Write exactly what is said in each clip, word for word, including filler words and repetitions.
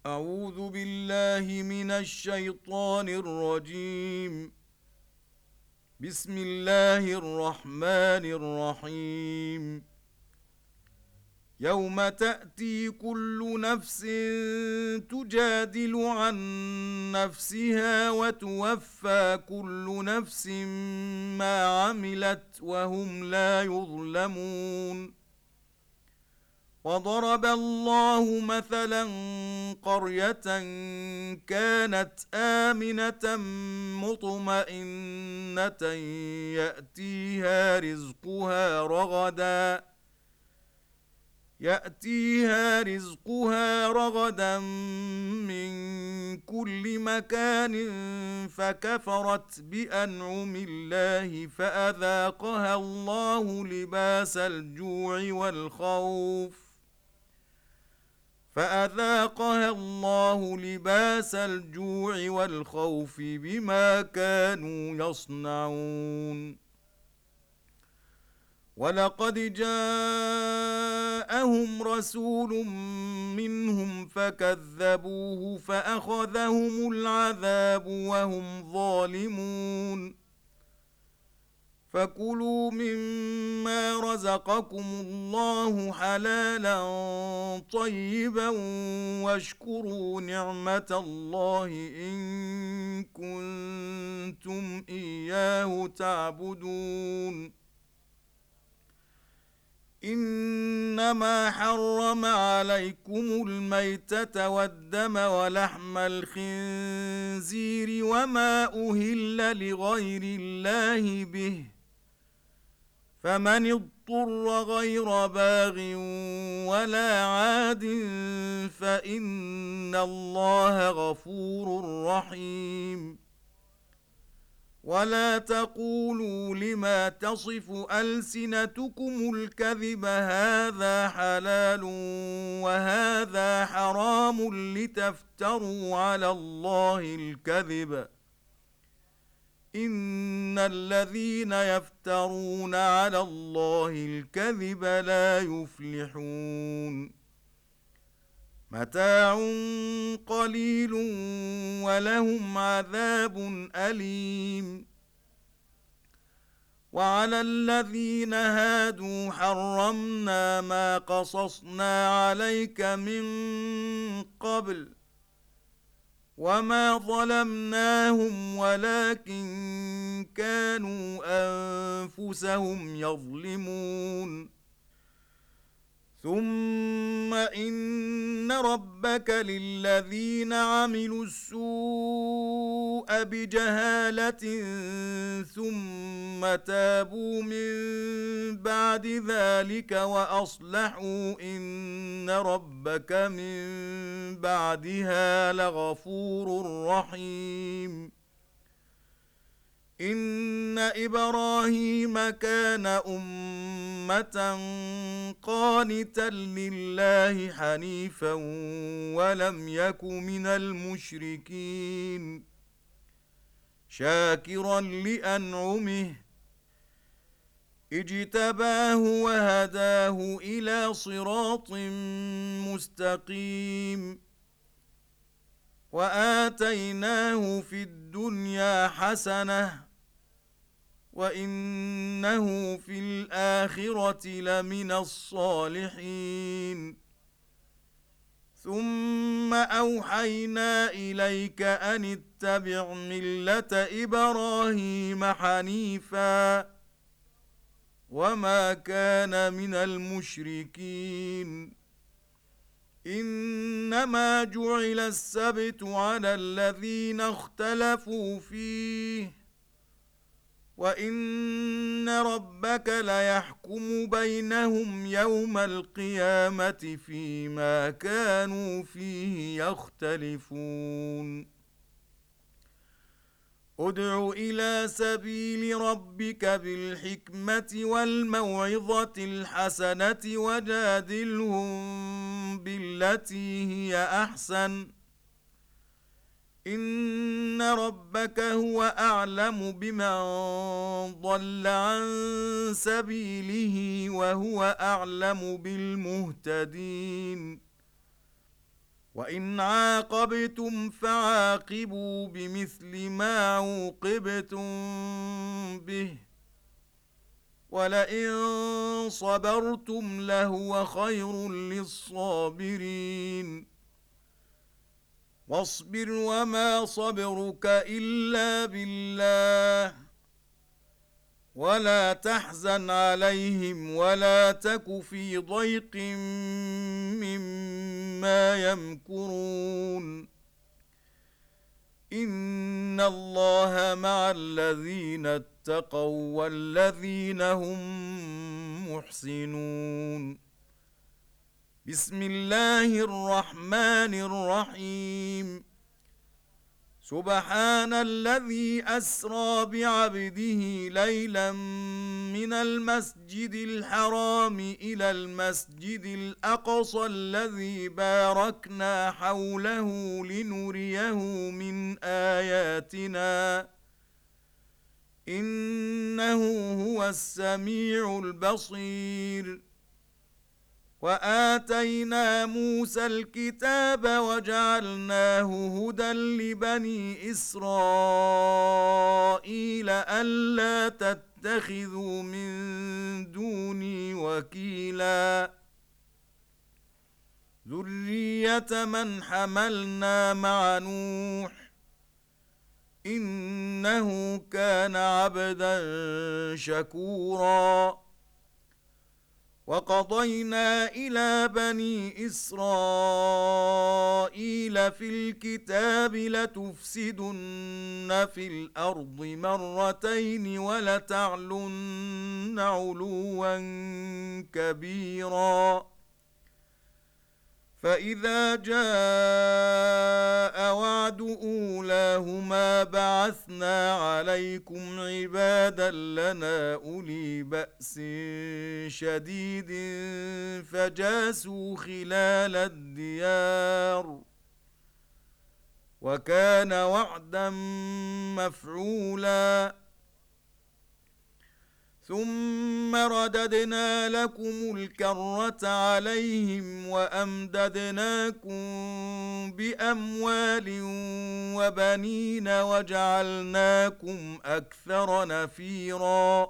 أعوذ بالله من الشيطان الرجيم. بسم الله الرحمن الرحيم. يوم تأتي كل نفس تجادل عن نفسها وتوفى كل نفس ما عملت وهم لا يظلمون. وضرب الله مثلا قرية كانت آمنة مطمئنة يأتيها رزقها رغدا يأتيها رزقها رغدا من كل مكان فكفرت بأنعم الله فأذاقها الله لباس الجوع والخوف فأذاقها الله لباس الجوع والخوف بما كانوا يصنعون. ولقد جاءهم رسول منهم فكذبوه فأخذهم العذاب وهم ظالمون. فكلوا مما رزقكم الله حلالا طيبا واشكروا نعمة الله إن كنتم إياه تعبدون. إنما حرم عليكم الميتة والدم ولحم الخنزير وما أهل لغير الله به، فمن اضطر غير باغ ولا عاد فإن الله غفور رحيم. ولا تقولوا لما تصف ألسنتكم الكذب هذا حلال وهذا حرام لتفتروا على الله الكذب، إن الذين يفترون على الله الكذب لا يفلحون. متاع قليل ولهم عذاب أليم. وعلى الذين هادوا حرمنا ما قصصنا عليك من قبل وما ظلمناهم ولكن كانوا أنفسهم يظلمون. ثم إن ربك للذين عملوا السوء بجهالة ثم تابوا من بعد ذلك وأصلحوا إن ربك من بعدها لغفور رحيم. إن إبراهيم كان أمة قانتا لله حنيفا ولم يك من المشركين، شاكرا لأنعمه اجتباه وهداه إلى صراط مستقيم. وآتيناه في الدنيا حسنة وإنه في الآخرة لمن الصالحين. ثم أوحينا إليك أن اتبع ملة إبراهيم حنيفا وما كان من المشركين. إنما جعل السبت على الذين اختلفوا فيه وإن ربك ليحكم بينهم يوم القيامة فيما كانوا فيه يختلفون. ادع إلى سبيل ربك بالحكمة والموعظة الحسنة وجادلهم بالتي هي أحسن، إن ربك هو أعلم بمن ضل عن سبيله وهو أعلم بالمهتدين. وإن عاقبتم فعاقبوا بمثل ما عوقبتم به ولئن صبرتم لهو خير للصابرين واصبر وما صبرك إلا بالله ولا تحزن عليهم ولا تك في ضيق مما يمكرون إن الله مع الذين اتقوا والذين هم محسنون بسم الله الرحمن الرحيم سبحان الذي أسرى بعبده ليلا من المسجد الحرام إلى المسجد الأقصى الذي باركنا حوله لنريه من آياتنا إنه هو السميع البصير وآتينا موسى الكتاب وجعلناه هدى لبني إسرائيل ألا تتخذوا من دوني وكيلا ذرية من حملنا مع نوح إنه كان عبدا شكورا وقضينا إلى بني إسرائيل في الكتاب لتفسدن في الأرض مرتين ولتعلن علوا كبيرا فإذا جاء وعد أولاهما بعثنا عليكم عبادا لنا أولي بأس شديد فجاسوا خلال الديار وكان وعدا مفعولا ثم رددنا لكم الكرة عليهم وأمددناكم بأموال وبنين وجعلناكم أكثر نفيرا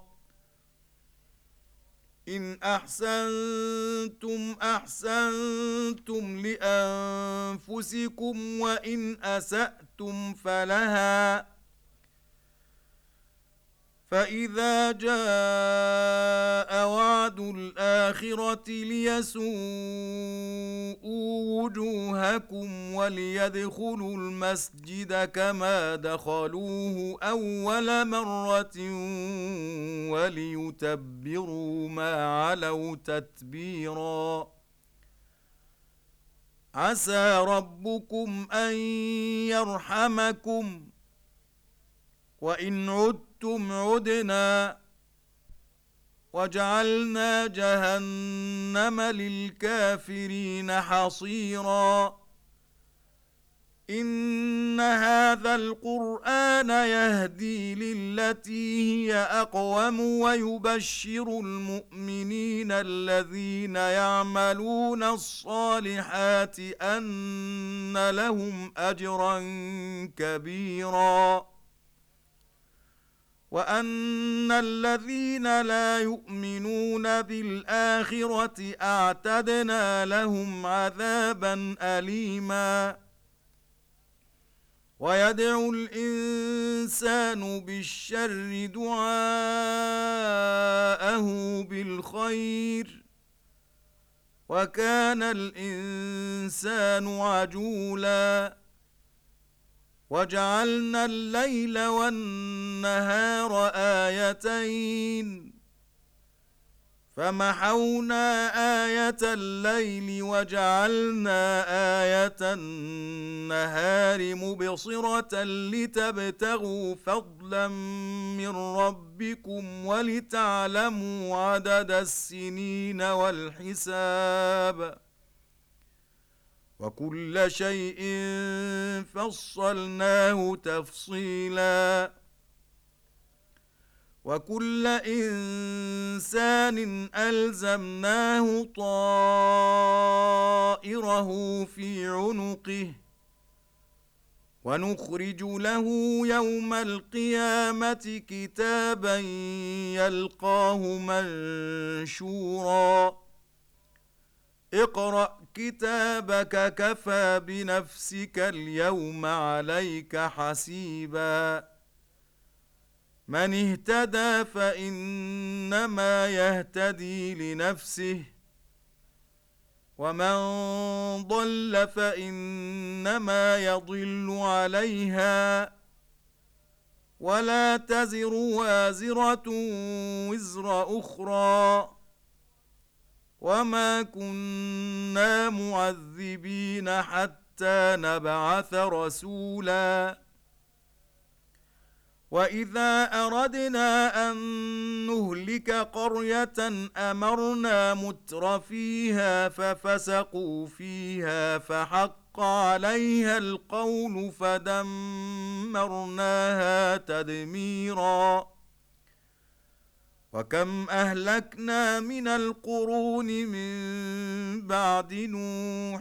إن أحسنتم أحسنتم لأنفسكم وإن أسأتم فلها فإذا جاء وعد الآخرة ليسوءوا وجوهكم وليدخلوا المسجد كما دخلوه أول مرة وليتبروا ما علوا تتبيرا عسى ربكم أن يرحمكم وإن عدتم عدنا وجعلنا جهنم للكافرين حصيرا إن هذا القرآن يهدي للتي هي أقوم ويبشر المؤمنين الذين يعملون الصالحات أن لهم أجرا كبيرا وأن الذين لا يؤمنون بالآخرة أعتدنا لهم عذابا أليما ويدعو الإنسان بالشر دعاءه بالخير وكان الإنسان عجولا وجعلنا الليل والنهار آيتين فمحونا آية الليل وجعلنا آية النهار مبصرة لتبتغوا فضلا من ربكم ولتعلموا عدد السنين والحساب وكل شيء فصلناه تفصيلا وكل إنسان ألزمناه طائره طائره في عنقه ونخرج له يوم القيامة كتابا يلقاه منشورا اقرأ كتابك كفى بنفسك اليوم عليك حسيبا من اهتدى فإنما يهتدي لنفسه ومن ضل فإنما يضل عليها ولا تزر وازرة وزر أخرى وما كنا معذبين حتى نبعث رسولا وإذا أردنا أن نهلك قرية أمرنا متر فيها ففسقوا فيها فحق عليها القول فدمرناها تدميرا وكم أهلكنا من القرون من بعد نوح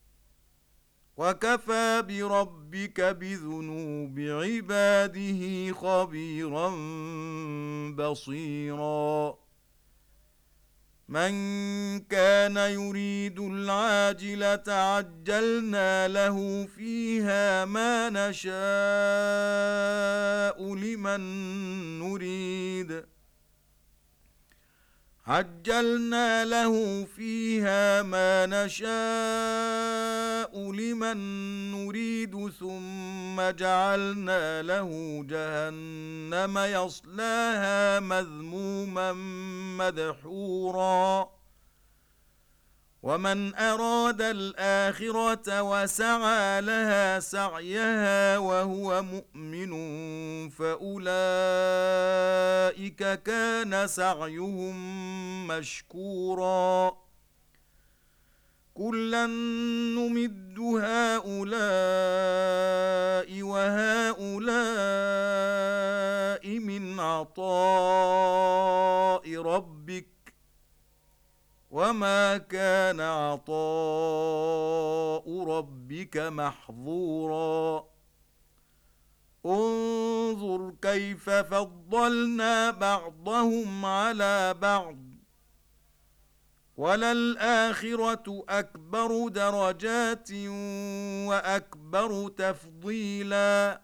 وكفى بربك بذنوب عباده خبيرا بصيرا من كان يريد العاجلة عجلنا له فيها ما نشاء لمن نريد عجلنا له فيها ما نشاء لمن نريد ثم جعلنا له جهنم يصلاها مذموما مدحورا ومن أراد الآخرة وسعى لها سعيها وهو مؤمن فأولئك كان سعيهم مشكورا كلا نمد هؤلاء وهؤلاء من عطاء ربك وما كان عطاء ربك محظورا انظر كيف فضلنا بعضهم على بعض وللآخرة أكبر درجات وأكبر تفضيلا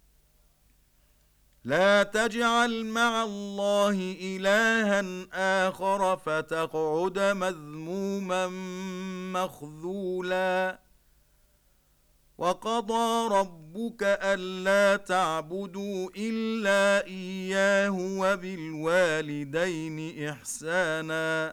لا تجعل مع الله إلها آخر فتقعد مذموما مخذولا وقضى ربك ألا تعبدوا إلا إياه وبالوالدين إحسانا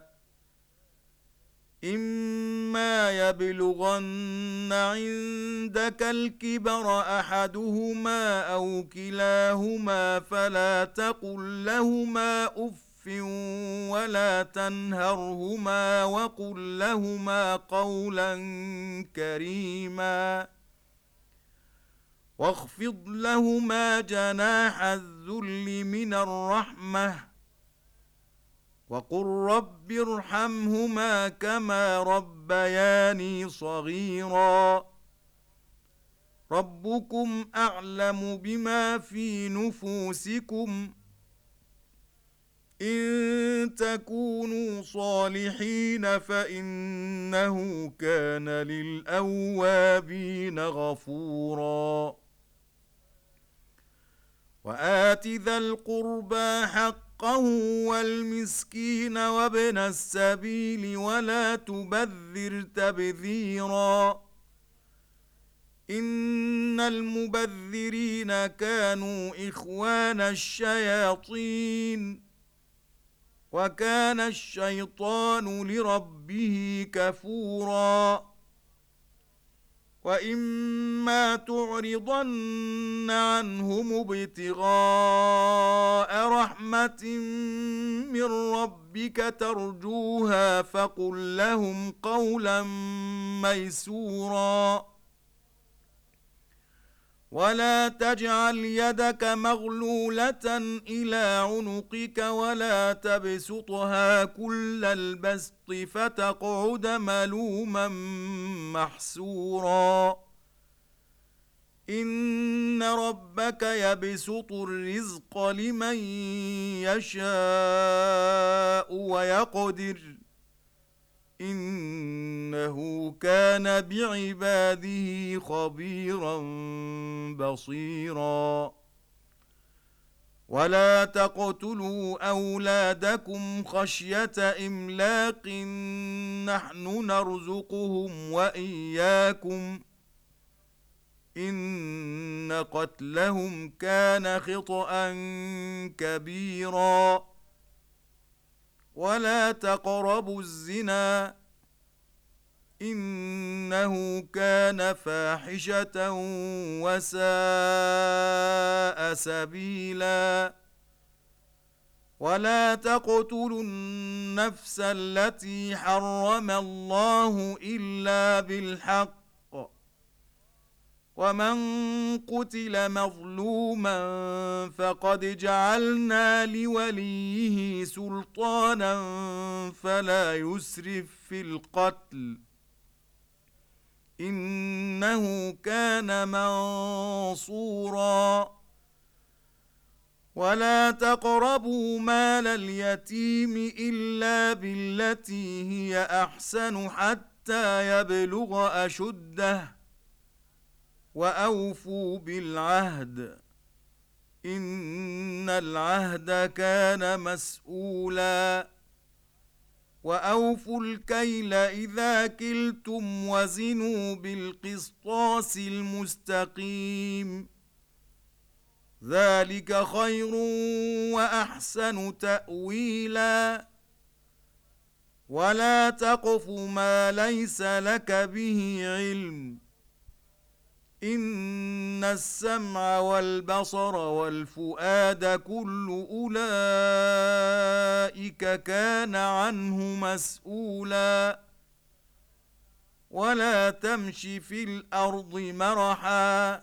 إما يبلغن عندك الكبر أحدهما أو كلاهما فلا تقل لهما أف ولا تنهرهما وقل لهما قولا كريما واخفض لهما جناح الذل من الرحمة وقل رب ارحمهما كما ربياني صغيرا ربكم أعلم بما في نفوسكم إن تكونوا صالحين فإنه كان للأوابين غفورا وآت ذا القربى حقه والمسكين وابن السبيل ولا تبذر تبذيرا إن المبذرين كانوا إخوان الشياطين وكان الشيطان لربه كفورا وإما تعرضن عنهم ابتغاء رحمة من ربك ترجوها فقل لهم قولا ميسورا ولا تجعل يدك مغلولة إلى عنقك ولا تبسطها كل البسط فتقعد ملوما محسورا إن ربك يبسط الرزق لمن يشاء ويقدر إنه كان بعباده خبيرا بصيرا ولا تقتلوا أولادكم خشية إملاق نحن نرزقهم وإياكم إن قتلهم كان خطأ كبيرا ولا تقربوا الزنا إنه كان فاحشة وساء سبيلا ولا تقتلوا النفس التي حرم الله إلا بالحق ومن قتل مظلوما فقد جعلنا لوليه سلطانا فلا يسرف في القتل إنه كان منصورا ولا تقربوا مال اليتيم إلا بالتي هي أحسن حتى يبلغ أشده وأوفوا بالعهد إن العهد كان مسؤولا وأوفوا الكيل إذا كلتم وزنوا بالقسطاس المستقيم ذلك خير وأحسن تأويلا ولا تقف ما ليس لك به علم إن السمع والبصر والفؤاد كل أولئك كان عنه مسؤولا ولا تمش في الأرض مرحا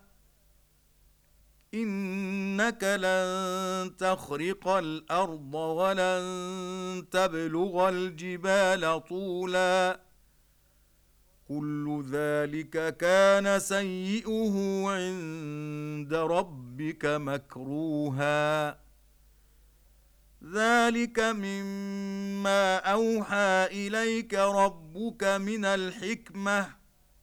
إنك لن تخرق الأرض ولن تبلغ الجبال طولا كل ذلك كان سيئه عند ربك مكروها ذلك مما أوحى إليك ربك من الحكمة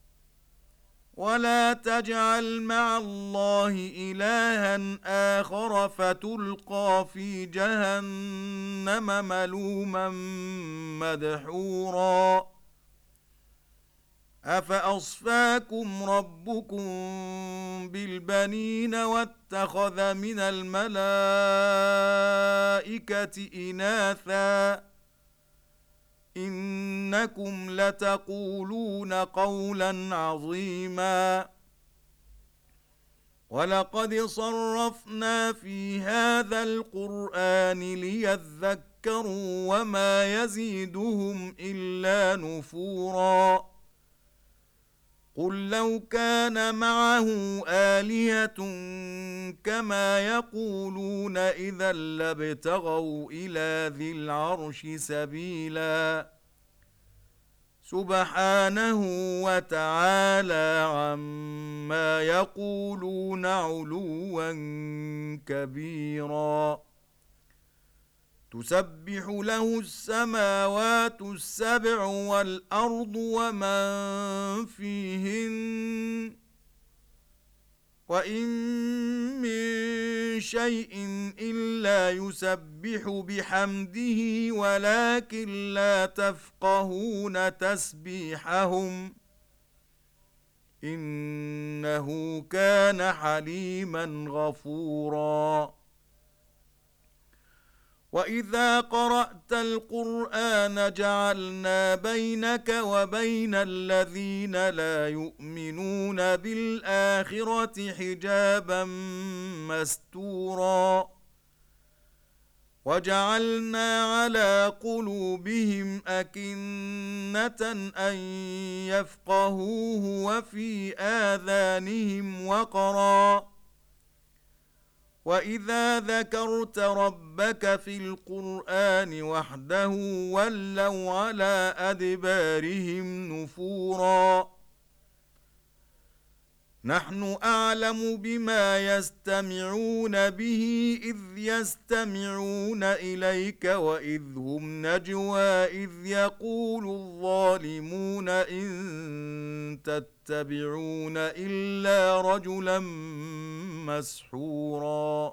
ولا تجعل مع الله إلها آخر فتلقى في جهنم ملوما مدحورا أفأصفاكم ربكم بالبنين واتخذ من الملائكة إناثا إنكم لتقولون قولا عظيما ولقد صرفنا في هذا القرآن ليذكروا وما يزيدهم إلا نفورا قل لو كان معه آلهة كما يقولون إذا لابتغوا إلى ذي العرش سبيلا سبحانه وتعالى عما يقولون علوا كبيرا تسبح له السماوات السبع والأرض ومن فيهن وإن من شيء إلا يسبح بحمده ولكن لا تفقهون تسبيحهم إنه كان حليما غفورا وإذا قرأت القرآن جعلنا بينك وبين الذين لا يؤمنون بالآخرة حجابا مستورا وجعلنا على قلوبهم أكنة أن يفقهوه وفي آذانهم وقرا وإذا ذكرت ربك في القرآن وحده ولوا على أدبارهم نفورا نحن أعلم بما يستمعون به إذ يستمعون إليك وإذ هم نجوى إذ يقول الظالمون إن تتبعون إلا رجلا مسحورا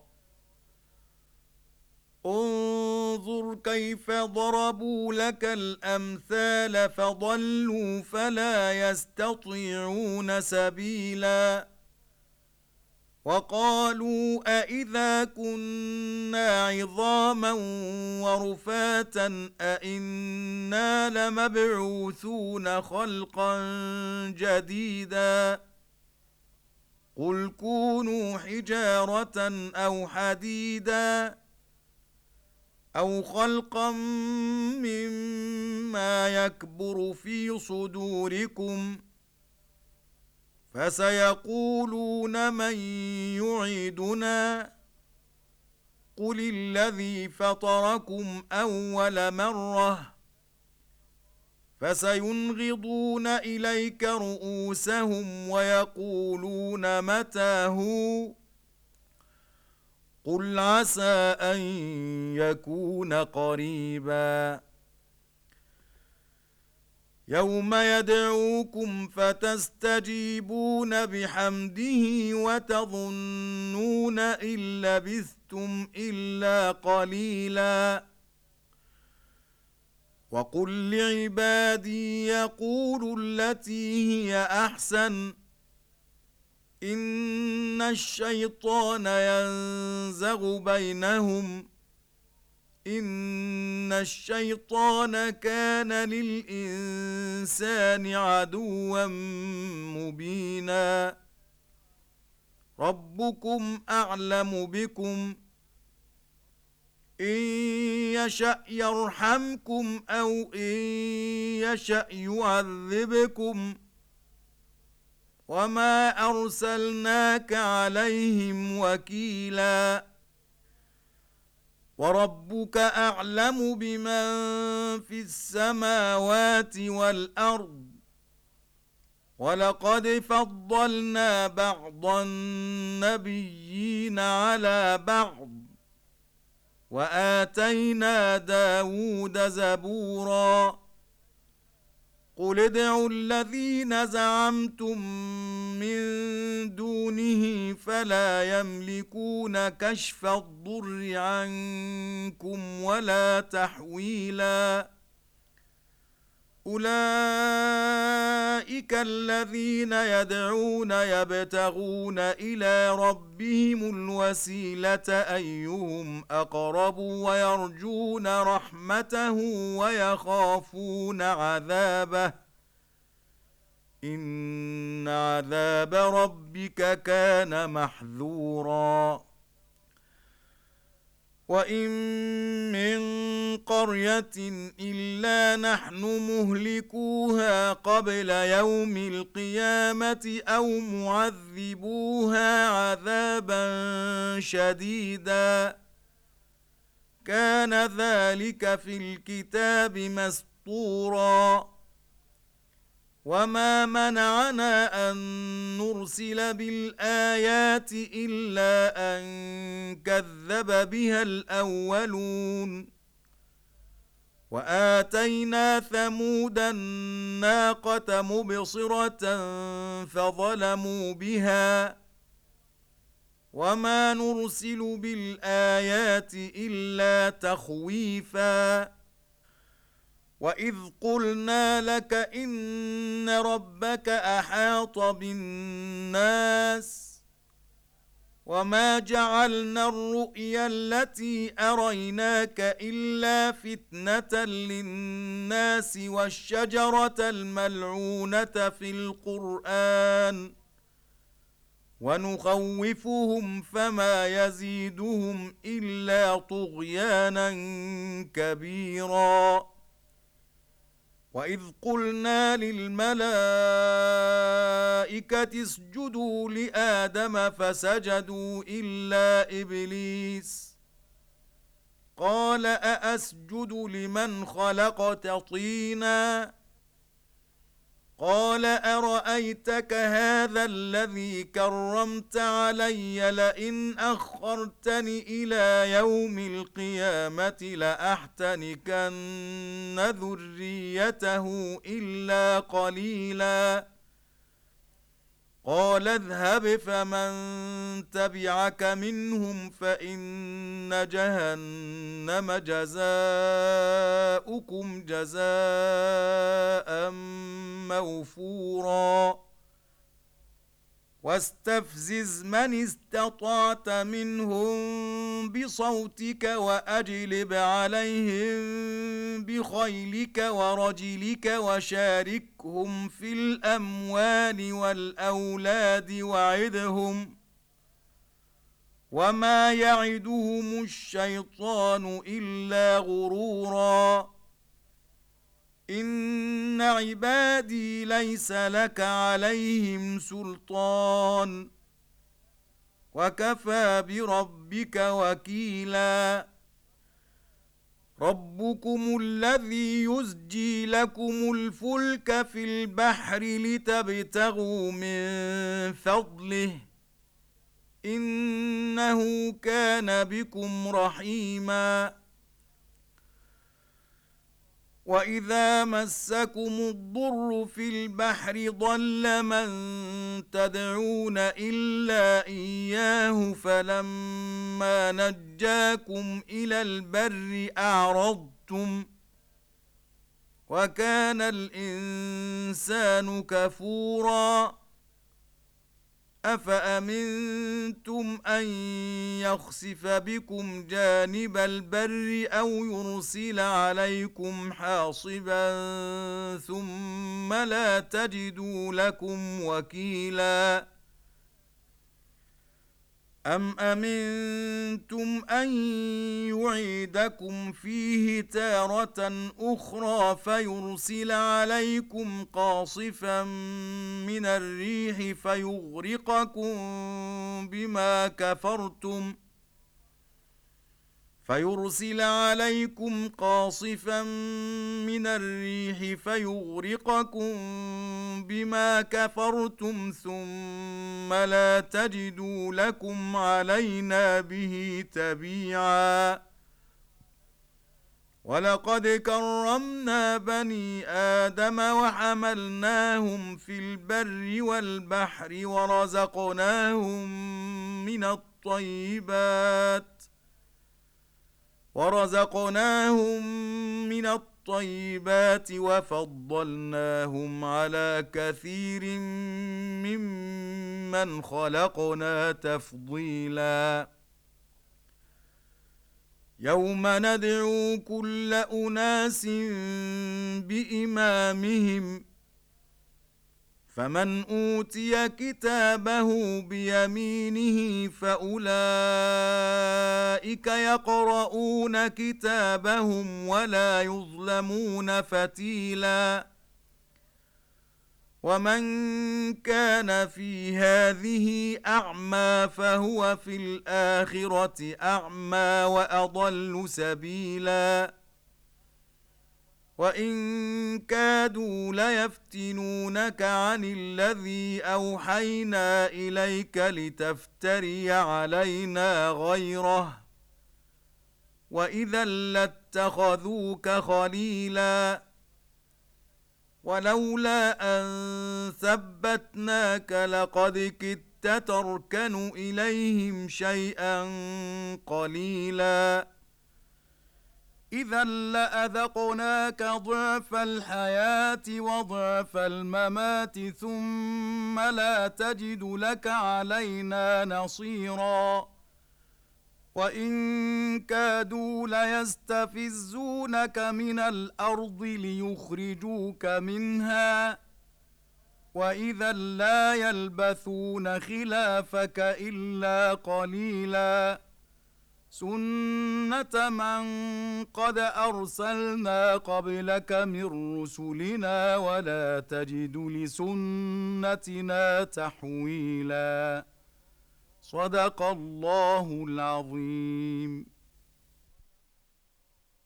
انظر كيف ضربوا لك الأمثال فضلوا فلا يستطيعون سبيلا وقالوا أإذا كنا عظاما ورفاتا أإنا لمبعوثون خلقا جديدا قل كونوا حجارة أو حديدا أو خلقا مما يكبر في صدوركم فسيقولون من يعيدنا قل الذي فطركم أول مرة فسينغضون إليك رؤوسهم ويقولون متى هو قل عسى أن يكون قريبا يوم يدعوكم فتستجيبون بحمده وتظنون إن لبثتم إلا قليلا وقل لعبادي يقولوا التي هي أحسن إن الشيطان ينزغ بينهم إن الشيطان كان للإنسان عدوا مبينا ربكم أعلم بكم إن يشأ يرحمكم أو إن يشأ يعذبكم وما أرسلناك عليهم وكيلا وربك أعلم بمن في السماوات والأرض ولقد فضلنا بعض النبيين على بعض وآتينا داود زبورا قل ادعوا الذين زعمتم من دونه فلا يملكون كشف الضر عنكم ولا تحويلا أولئك الذين يدعون يبتغون إلى ربهم الوسيلة أيهم أقرب ويرجون رحمته ويخافون عذابه إن عذاب ربك كان محذورا وإن من قرية إلا نحن مهلكوها قبل يوم القيامة أو معذبوها عذابا شديدا كان ذلك في الكتاب مسطورا وما منعنا أن نرسل بالآيات إلا أن كذب بها الأولون وآتينا ثمود الناقة مبصرة فظلموا بها وما نرسل بالآيات إلا تخويفا وإذ قلنا لك إن ربك أحاط بالناس وما جعلنا الرؤيا التي أريناك إلا فتنة للناس والشجرة الملعونة في القرآن ونخوفهم فما يزيدهم إلا طغيانا كبيرا. وإذ قلنا للملائكة اسجدوا لآدم فسجدوا إلا إبليس قال أأسجد لمن خلقت طينا قال أرأيتك هذا الذي كرمت علي لئن أخرتني إلى يوم القيامة لأحتنكن ذريته إلا قليلا. قال اذهب فمن تبعك منهم فإن جهنم جزاؤكم جزاء موفورا. واستفزز من استطعت منهم بصوتك وأجلب عليهم بخيلك ورجلك وشاركهم في الأموال والأولاد وعدهم وما يعدهم الشيطان إلا غرورا. إن عبادي ليس لك عليهم سلطان وكفى بربك وكيلا. ربكم الذي يزجي لكم الفلك في البحر لتبتغوا من فضله إنه كان بكم رحيما. وإذا مسكم الضر في البحر ضل من تدعون إلا إياه فلما نجاكم إلى البر أعرضتم وكان الإنسان كفورا. أفأمنتم أن يخسف بكم جانب البر أو يرسل عليكم حاصبا ثم لا تجدوا لكم وكيلا. أم أمنتم أن يعيدكم فيه تارة أخرى فيرسل عليكم قاصفا من الريح فيغرقكم بما كفرتم فيرسل عليكم قاصفا من الريح فيغرقكم بما كفرتم ثم لا تجدوا لكم علينا به تبيعا. ولقد كرمنا بني آدم وحملناهم في البر والبحر ورزقناهم من الطيبات ورزقناهم من الطيبات وفضلناهم على كثير ممن خلقنا تفضيلا. يوم ندعو كل أناس بإمامهم فمن أوتي كتابه بيمينه فأولئك يقرؤون كتابهم ولا يظلمون فتيلا. ومن كان في هذه أعمى فهو في الآخرة أعمى وأضل سبيلا. وإن كادوا ليفتنونك عن الذي أوحينا إليك لتفتري علينا غيره وإذا لاتخذوك خليلا. ولولا أن ثبتناك لقد كدت تركن إليهم شيئا قليلا. إذا لأذقناك ضعف الحياة وضعف الممات ثم لا تجد لك علينا نصيرا. وإن كادوا ليستفزونك من الأرض ليخرجوك منها وإذا لا يلبثون خلافك إلا قليلا سنة من قد أرسلنا قبلك من رسلنا ولا تجد لسنتنا تحويلا صدق الله العظيم.